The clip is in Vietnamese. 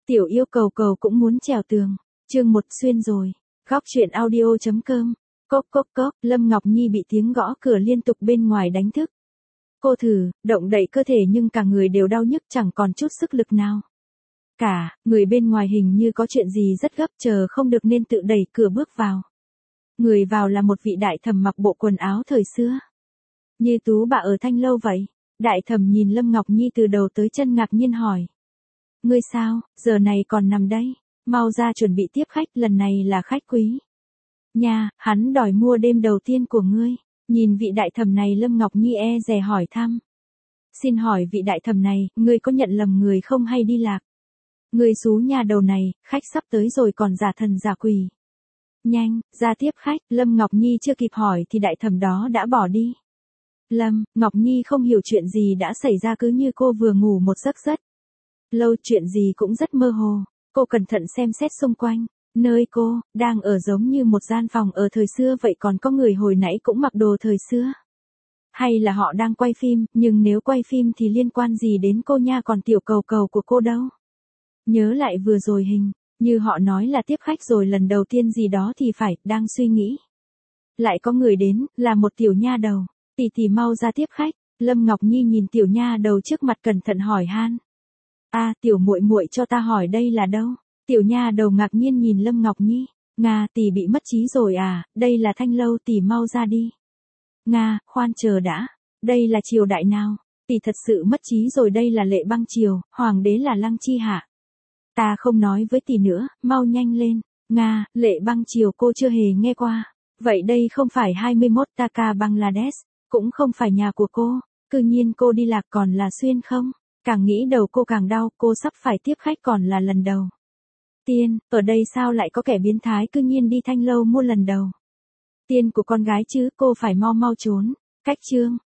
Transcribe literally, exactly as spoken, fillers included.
Tiểu yêu cầu cầu cũng muốn trèo tường. Chương một xuyên rồi. Góc truyện audio.com. Cốc cốc cốc, Lâm Ngọc Nhi bị tiếng gõ cửa liên tục bên ngoài đánh thức. Cô thử, động đậy cơ thể nhưng cả người đều đau nhức chẳng còn chút sức lực nào. Cả, người bên ngoài hình như có chuyện gì rất gấp chờ không được nên tự đẩy cửa bước vào. Người vào là một vị đại thẩm mặc bộ quần áo thời xưa. Như tú bà ở Thanh Lâu vậy. Đại thẩm nhìn Lâm Ngọc Nhi từ đầu tới chân ngạc nhiên hỏi. Ngươi sao, giờ này còn nằm đây, mau ra chuẩn bị tiếp khách, lần này là khách quý. Nha, hắn đòi mua đêm đầu tiên của ngươi. Nhìn vị đại thẩm này Lâm Ngọc Nhi e dè hỏi thăm. Xin hỏi vị đại thẩm này, ngươi có nhận lầm người không hay đi lạc? Ngươi xú nhà đầu này, khách sắp tới rồi còn giả thần giả quỷ. Nhanh, ra tiếp khách, Lâm Ngọc Nhi chưa kịp hỏi thì đại thẩm đó đã bỏ đi. Lâm, Ngọc Nhi không hiểu chuyện gì đã xảy ra cứ như cô vừa ngủ một giấc rất lâu, chuyện gì cũng rất mơ hồ. Cô cẩn thận xem xét xung quanh, nơi cô đang ở giống như một gian phòng ở thời xưa vậy, còn có người hồi nãy cũng mặc đồ thời xưa. Hay là họ đang quay phim, nhưng nếu quay phim thì liên quan gì đến cô nha, còn tiểu cầu cầu của cô đâu. Nhớ lại vừa rồi hình như họ nói là tiếp khách rồi lần đầu tiên gì đó thì phải, đang suy nghĩ. Lại có người đến, là một tiểu nha đầu. Tỷ tỷ mau ra tiếp khách. Lâm Ngọc Nhi nhìn tiểu nha đầu trước mặt cẩn thận hỏi han. A, à, tiểu muội muội cho ta hỏi đây là đâu? Tiểu nha đầu ngạc nhiên nhìn Lâm Ngọc Nhi. Nga, tỷ bị mất trí rồi à, đây là Thanh Lâu, tỷ mau ra đi. Nga, khoan chờ đã. Đây là triều đại nào? Tỷ thật sự mất trí rồi, đây là Lệ Băng triều, hoàng đế là Lăng Chi Hạ. Ta không nói với tỷ nữa, mau nhanh lên. Nga, Lệ Băng triều cô chưa hề nghe qua. Vậy đây không phải hai mươi mốt Taka Bangladesh, cũng không phải nhà của cô. Cư nhiên cô đi lạc còn là xuyên không? Càng nghĩ đầu cô càng đau, cô sắp phải tiếp khách còn là lần đầu. Tiên, ở đây sao lại có kẻ biến thái cư nhiên đi Thanh Lâu mua lần đầu? Tiên của con gái chứ, cô phải mau mau trốn. Cách chương,